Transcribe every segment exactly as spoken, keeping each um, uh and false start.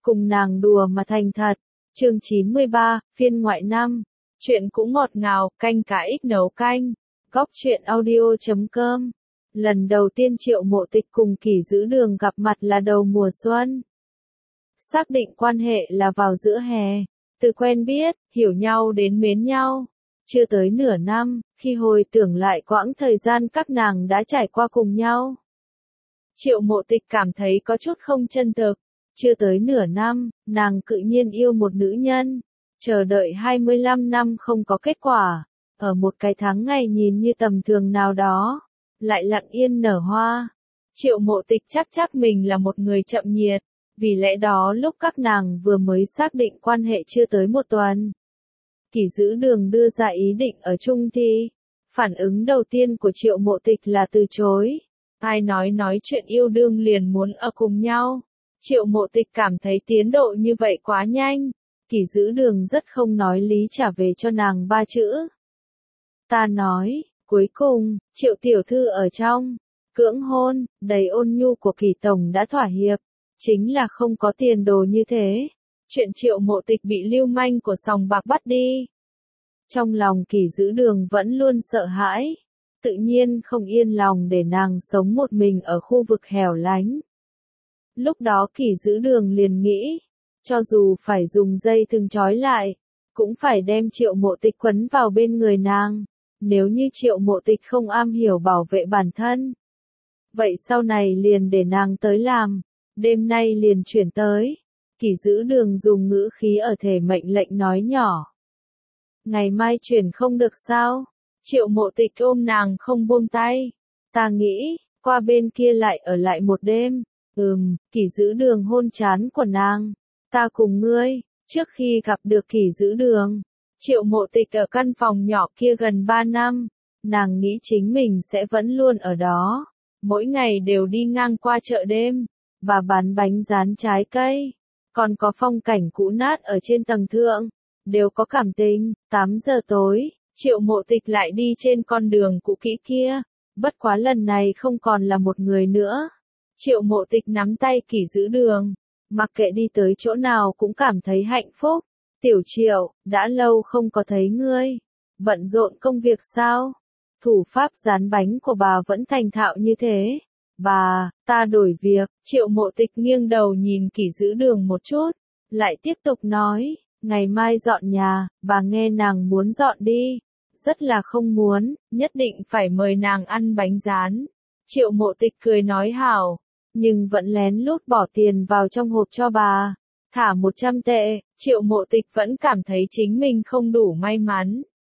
cùng nàng đùa mà thành thật. Chương chín mươi ba, phiên ngoại năm. Chuyện cũng ngọt ngào, canh cá ích nấu canh. Góc truyện audio chấm com. Lần đầu tiên Triệu Mộ Tịch cùng Kỷ Dữ Đường gặp mặt là đầu mùa xuân. Xác định quan hệ là vào giữa hè. Từ quen biết, hiểu nhau đến mến nhau. Chưa tới nửa năm, khi hồi tưởng lại quãng thời gian các nàng đã trải qua cùng nhau. Triệu Mộ Tịch cảm thấy có chút không chân thực. Chưa tới nửa năm, nàng cự nhiên yêu một nữ nhân. Chờ đợi hai mươi lăm năm không có kết quả. Ở một cái tháng ngày nhìn như tầm thường nào đó, lại lặng yên nở hoa. Triệu Mộ Tịch chắc chắc mình là một người chậm nhiệt. Vì lẽ đó lúc các nàng vừa mới xác định quan hệ chưa tới một tuần, Kỷ Dữ Đường đưa ra ý định ở chung thì, phản ứng đầu tiên của Triệu Mộ Tịch là từ chối. Ai nói nói chuyện yêu đương liền muốn ở cùng nhau. Triệu Mộ Tịch cảm thấy tiến độ như vậy quá nhanh. Kỷ Dữ Đường rất không nói lý trả về cho nàng ba chữ. Ta nói, cuối cùng, Triệu tiểu thư ở trong cưỡng hôn, đầy ôn nhu của Kỷ tổng đã thỏa hiệp. Chính là không có tiền đồ như thế. Chuyện Triệu Mộ Tịch bị lưu manh của sòng bạc bắt đi. Trong lòng Kỷ Dữ Đường vẫn luôn sợ hãi. Tự nhiên không yên lòng để nàng sống một mình ở khu vực hẻo lánh. Lúc đó Kỷ Dữ Đường liền nghĩ, cho dù phải dùng dây thừng trói lại, cũng phải đem Triệu Mộ Tịch quấn vào bên người nàng. Nếu như Triệu Mộ Tịch không am hiểu bảo vệ bản thân, vậy sau này liền để nàng tới làm. Đêm nay liền chuyển tới. Kỷ Dữ Đường dùng ngữ khí ở thể mệnh lệnh nói nhỏ. Ngày mai chuyển không được sao? Triệu Mộ Tịch ôm nàng không buông tay. Ta nghĩ, qua bên kia lại ở lại một đêm. Ừm, Kỷ Dữ Đường hôn trán của nàng. Ta cùng ngươi. Trước khi gặp được Kỷ Dữ Đường, Triệu Mộ Tịch ở căn phòng nhỏ kia gần ba năm. Nàng nghĩ chính mình sẽ vẫn luôn ở đó. Mỗi ngày đều đi ngang qua chợ đêm. Và bán bánh rán trái cây, còn có phong cảnh cũ nát ở trên tầng thượng, đều có cảm tình. Tám giờ tối, Triệu Mộ Tịch lại đi trên con đường cũ kỹ kia, bất quá lần này không còn là một người nữa. Triệu Mộ Tịch nắm tay Kỷ Dữ Đường, mặc kệ đi tới chỗ nào cũng cảm thấy hạnh phúc. Tiểu Triệu, đã lâu không có thấy ngươi, bận rộn công việc sao? Thủ pháp rán bánh của bà vẫn thành thạo như thế. Bà, ta đổi việc. Triệu Mộ Tịch nghiêng đầu nhìn Kỷ Dữ Đường một chút, lại tiếp tục nói, ngày mai dọn nhà. Bà nghe nàng muốn dọn đi, rất là không muốn, nhất định phải mời nàng ăn bánh rán. Triệu Mộ Tịch cười nói hảo, nhưng vẫn lén lút bỏ tiền vào trong hộp cho bà, thả một trăm tệ. Triệu Mộ Tịch vẫn cảm thấy chính mình không đủ may mắn.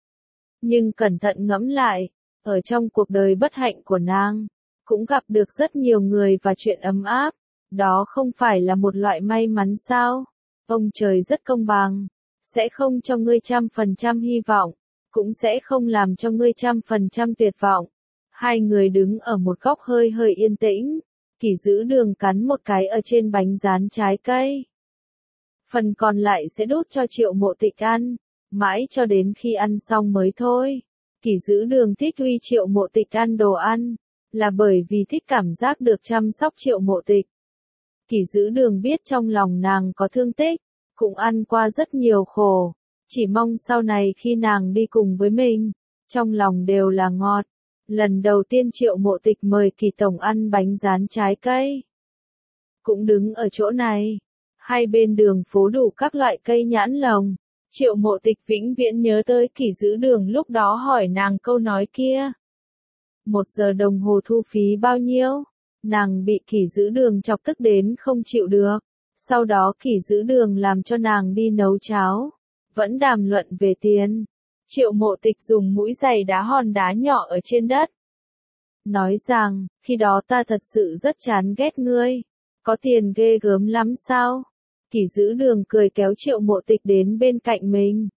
Nhưng cẩn thận ngẫm lại, ở trong cuộc đời bất hạnh của nàng, cũng gặp được rất nhiều người và chuyện ấm áp. Đó không phải là một loại may mắn sao? Ông trời rất công bằng, sẽ không cho ngươi trăm phần trăm hy vọng, cũng sẽ không làm cho ngươi trăm phần trăm tuyệt vọng. Hai người đứng ở một góc hơi hơi yên tĩnh. Kỷ Dữ Đường cắn một cái ở trên bánh rán trái cây. Phần còn lại sẽ đút cho Triệu Mộ Tịch ăn, mãi cho đến khi ăn xong mới thôi. Kỷ Dữ Đường thích uy Triệu Mộ Tịch ăn đồ ăn, là bởi vì thích cảm giác được chăm sóc Triệu Mộ Tịch. Kỷ Dữ Đường biết trong lòng nàng có thương tích, cũng ăn qua rất nhiều khổ, chỉ mong sau này khi nàng đi cùng với mình, trong lòng đều là ngọt. Lần đầu tiên Triệu Mộ Tịch mời Kỷ tổng ăn bánh rán trái cây, cũng đứng ở chỗ này. Hai bên đường phố đủ các loại cây nhãn lồng. Triệu Mộ Tịch vĩnh viễn nhớ tới Kỷ Dữ Đường lúc đó hỏi nàng câu nói kia. Một giờ đồng hồ thu phí bao nhiêu? Nàng bị Kỷ Dữ Đường chọc tức đến không chịu được. Sau đó Kỷ Dữ Đường làm cho nàng đi nấu cháo. Vẫn đàm luận về tiền. Triệu Mộ Tịch dùng mũi giày đá hòn đá nhỏ ở trên đất. Nói rằng, khi đó ta thật sự rất chán ghét ngươi. Có tiền ghê gớm lắm sao? Kỷ Dữ Đường cười kéo Triệu Mộ Tịch đến bên cạnh mình.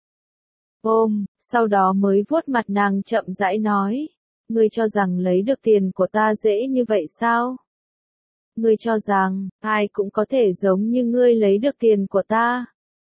Ôm, sau đó mới vuốt mặt nàng chậm rãi nói. Ngươi cho rằng lấy được tiền của ta dễ như vậy sao? Ngươi cho rằng, ai cũng có thể giống như ngươi lấy được tiền của ta.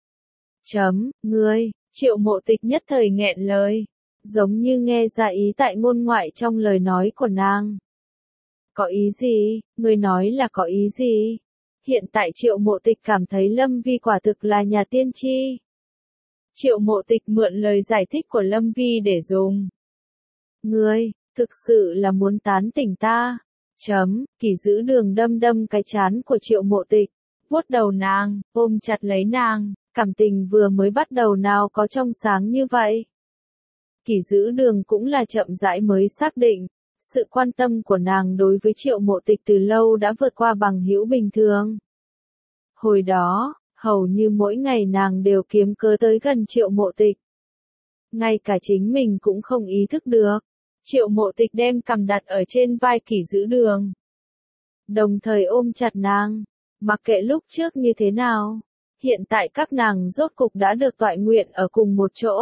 Chấm, ngươi, Triệu Mộ Tịch nhất thời nghẹn lời, giống như nghe ra ý tại ngôn ngoại trong lời nói của nàng. Có ý gì? Ngươi nói là có ý gì? Hiện tại Triệu Mộ Tịch cảm thấy Lâm Vi quả thực là nhà tiên tri. Triệu Mộ Tịch mượn lời giải thích của Lâm Vi để dùng. Ngươi, thực sự là muốn tán tỉnh ta. Chấm, Kỷ Giữ Đường đâm đâm cái trán của Triệu Mộ Tịch, vuốt đầu nàng, ôm chặt lấy nàng, cảm tình vừa mới bắt đầu nào có trong sáng như vậy. Kỷ Giữ Đường cũng là chậm rãi mới xác định, sự quan tâm của nàng đối với Triệu Mộ Tịch từ lâu đã vượt qua bằng hữu bình thường. Hồi đó, hầu như mỗi ngày nàng đều kiếm cớ tới gần Triệu Mộ Tịch. Ngay cả chính mình cũng không ý thức được. Triệu Mộ Tịch đem cằm đặt ở trên vai Kỷ Giữ Đường, đồng thời ôm chặt nàng, mặc kệ lúc trước như thế nào, hiện tại các nàng rốt cục đã được toại nguyện ở cùng một chỗ.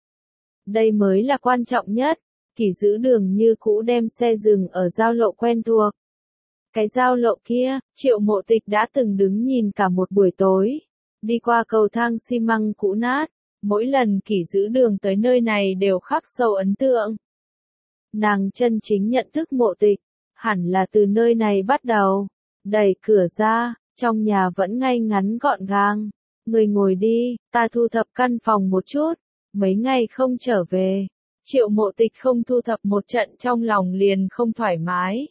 Đây mới là quan trọng nhất. Kỷ Giữ Đường như cũ đem xe dừng ở giao lộ quen thuộc. Cái giao lộ kia, Triệu Mộ Tịch đã từng đứng nhìn cả một buổi tối, đi qua cầu thang xi măng cũ nát, mỗi lần Kỷ Giữ Đường tới nơi này đều khắc sâu ấn tượng. Nàng chân chính nhận thức Mộ Tịch, hẳn là từ nơi này bắt đầu. Đẩy cửa ra, trong nhà vẫn ngay ngắn gọn gàng. Người ngồi đi, ta thu thập căn phòng một chút, mấy ngày không trở về. Triệu Mộ Tịch không thu thập một trận trong lòng liền không thoải mái.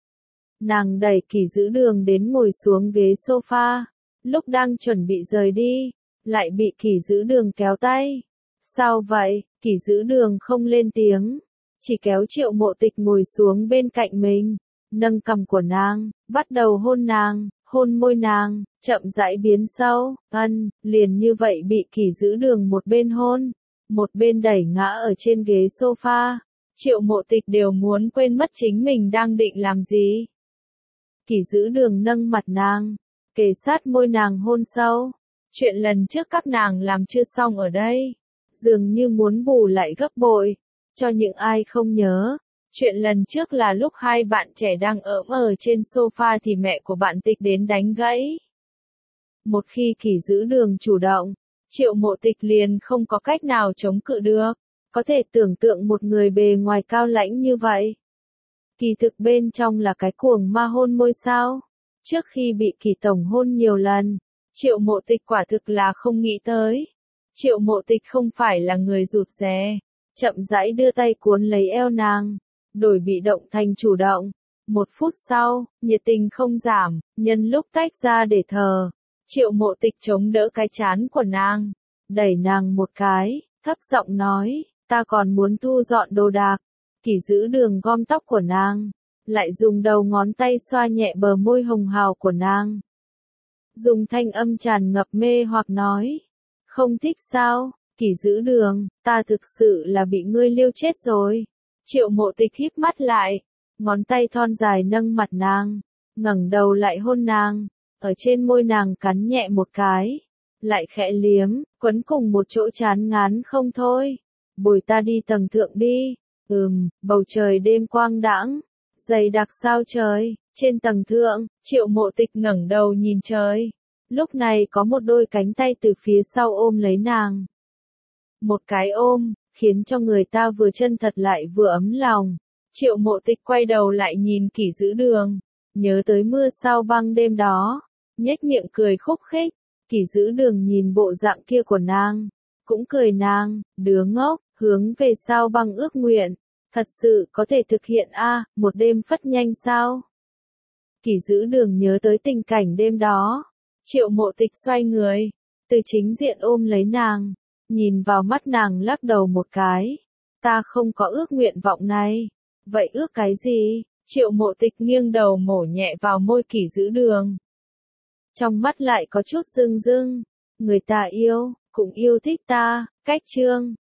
Nàng đẩy Kỷ Giữ Đường đến ngồi xuống ghế sofa, lúc đang chuẩn bị rời đi, lại bị Kỷ Giữ Đường kéo tay. Sao vậy? Kỷ Giữ Đường không lên tiếng, chỉ kéo Triệu Mộ Tịch ngồi xuống bên cạnh mình, nâng cằm của nàng, bắt đầu hôn nàng, hôn môi nàng, chậm rãi biến sâu, ân, liền như vậy bị Kỷ Giữ Đường một bên hôn, một bên đẩy ngã ở trên ghế sofa. Triệu Mộ Tịch đều muốn quên mất chính mình đang định làm gì. Kỷ Giữ Đường nâng mặt nàng, kề sát môi nàng hôn sâu. Chuyện lần trước các nàng làm chưa xong ở đây, dường như muốn bù lại gấp bội. Cho những ai không nhớ, chuyện lần trước là lúc hai bạn trẻ đang ỡm ở trên sofa thì mẹ của bạn Tịch đến đánh gãy. Một khi Kỷ Giữ Đường chủ động, Triệu Mộ Tịch liền không có cách nào chống cự được. Có thể tưởng tượng một người bề ngoài cao lãnh như vậy, kỳ thực bên trong là cái cuồng ma hôn môi sao. Trước khi bị Kỷ tổng hôn nhiều lần, Triệu Mộ Tịch quả thực là không nghĩ tới. Triệu Mộ Tịch không phải là người rụt rè, chậm rãi đưa tay cuốn lấy eo nàng, đổi bị động thành chủ động. Một phút sau, nhiệt tình không giảm, nhân lúc tách ra để thờ, Triệu Mộ Tịch chống đỡ cái trán của nàng, đẩy nàng một cái, thấp giọng nói, ta còn muốn thu dọn đồ đạc. Kỷ Giữ Đường gom tóc của nàng, lại dùng đầu ngón tay xoa nhẹ bờ môi hồng hào của nàng. Dùng thanh âm tràn ngập mê hoặc nói, không thích sao? Kỷ Giữ Đường, ta thực sự là bị ngươi liêu chết rồi. Triệu Mộ Tịch híp mắt lại, ngón tay thon dài nâng mặt nàng, ngẩng đầu lại hôn nàng, ở trên môi nàng cắn nhẹ một cái, lại khẽ liếm, quấn cùng một chỗ chán ngán không thôi. Bồi ta đi tầng thượng đi. Ừm, bầu trời đêm quang đãng, dày đặc sao trời, trên tầng thượng, Triệu Mộ Tịch ngẩng đầu nhìn trời. Lúc này có một đôi cánh tay từ phía sau ôm lấy nàng. Một cái ôm, khiến cho người ta vừa chân thật lại vừa ấm lòng. Triệu Mộ Tịch quay đầu lại nhìn Kỷ Giữ Đường, nhớ tới mưa sao băng đêm đó, nhếch miệng cười khúc khích. Kỷ Giữ Đường nhìn bộ dạng kia của nàng, cũng cười nàng, đứa ngốc, hướng về sao băng ước nguyện, thật sự có thể thực hiện a, à, một đêm phất nhanh sao? Kỷ Giữ Đường nhớ tới tình cảnh đêm đó, Triệu Mộ Tịch xoay người, từ chính diện ôm lấy nàng, nhìn vào mắt nàng lắc đầu một cái, ta không có ước nguyện vọng này. Vậy ước cái gì? Triệu Mộ Tịch nghiêng đầu mổ nhẹ vào môi Kỷ Giữ Đường. Trong mắt lại có chút rưng rưng, người ta yêu, cũng yêu thích ta, cách chương.